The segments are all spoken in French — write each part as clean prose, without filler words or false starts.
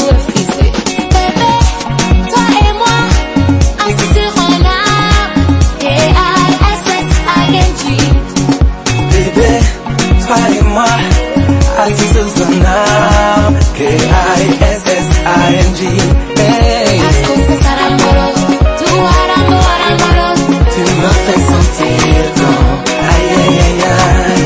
refuser. Bébé, toi et moi, assis sur un arbre, K-I-S-S-I-N-G. Bébé, toi et moi, assis sous un arbre, K-I-S-S-I-N-G. Hey. Tu me fais sentir comme aïe aïe aïe aïe.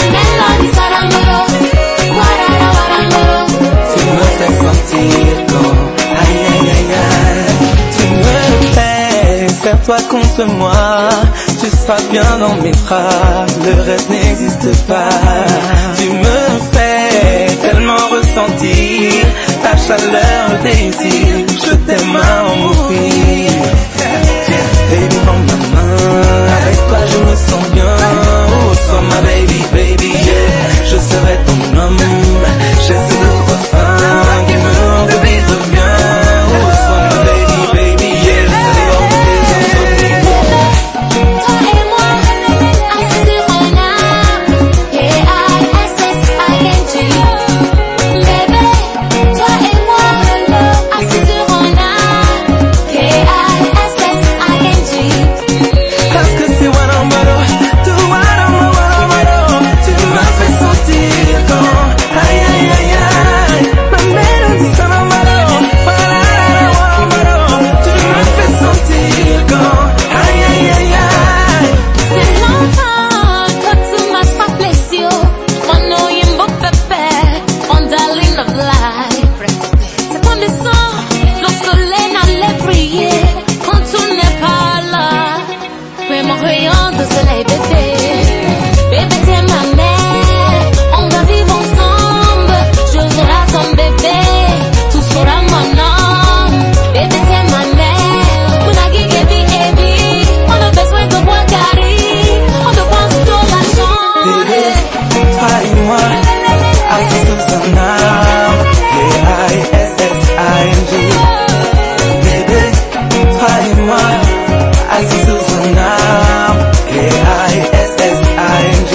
Tu me fais sentir comme aïe aïe aïe aïe. Tu me fais faire toi contre moi. Tu seras bien dans mes bras, le reste n'existe pas. Tu me fais tellement ressentir ta chaleur, le désir. Je t'aime à en mourir. Baby, prends ma main, avec toi je me sens bien. Oh, sois ma baby, baby, yeah. Je serai ton homme. J'ai ces autres femmes qui me rendent vivre bien. Oh, sois ma baby, baby, yeah. Je serai hors de tes insomnies. Toi et moi, assis sur un arbre, K-I-S-S-I-N-G. Bébé, toi et moi, assis sur un arbre, K-I-S-S-I-N-G. Parce que c'est Wanamaro, tout Wanamaro. Tu m'as fait sentir comme aïe aïe aïe aïe. Ma mélodie c'est Wanamaro, Wanamaro. Tu m'as fait sentir comme aïe aïe aïe aïe. C'est longtemps que tu m'as rappelé si haut. Mon nom est beau pépé, mon darling of life. C'est comme le sang, le soleil n'allait briller quand tu n'es pas là. Mais mon rayon de soleil, bébé. Bébé, t'es ma mère, on va vivre ensemble. Je serai ton bébé, tu seras mon homme. Bébé, t'es ma mère, on a gagné baby. On a besoin de boire carré, on dépense de l'argent. Bébé, toi et moi, assis sous un arbre, K-I-S-S-I-N-G. Bébé, toi et moi, assis sous un arbre, K-I-S-S-I-N-G.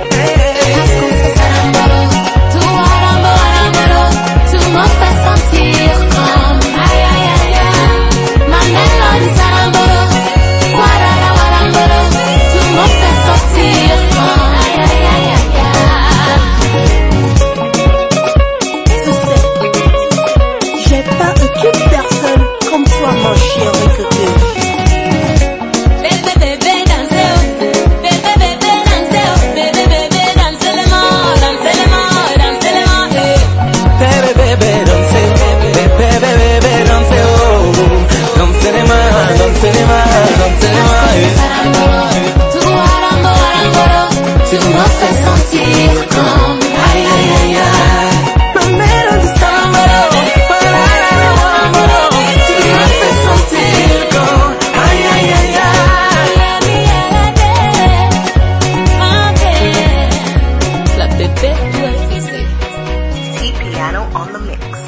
Tu me fais sentir comme aïe aïe aïe aïe. Ma mélodie sarambolo, warara warambolo. Tu me fais sentir comme aïe aïe aïe aïe aïe. J'ai pas aucune personne comme toi, mon chien recruté. Bébé bébé dansez, bébé bébé dansez, bébé bébé dansez les mains, dansez les mains, dansez les mains. Bébé, bébé, dansez, bébé, bébé, dansez, oh. Dansez les mains, dansez les mains, dansez les mains. Tu me fais sentir comme aïe aïe aïe aïe. Ma mélodie sarambolo, warara. Tu me fais sentir comme aïe aïe aïe aïe. La bébé, tu es fixée. Piano on the mix.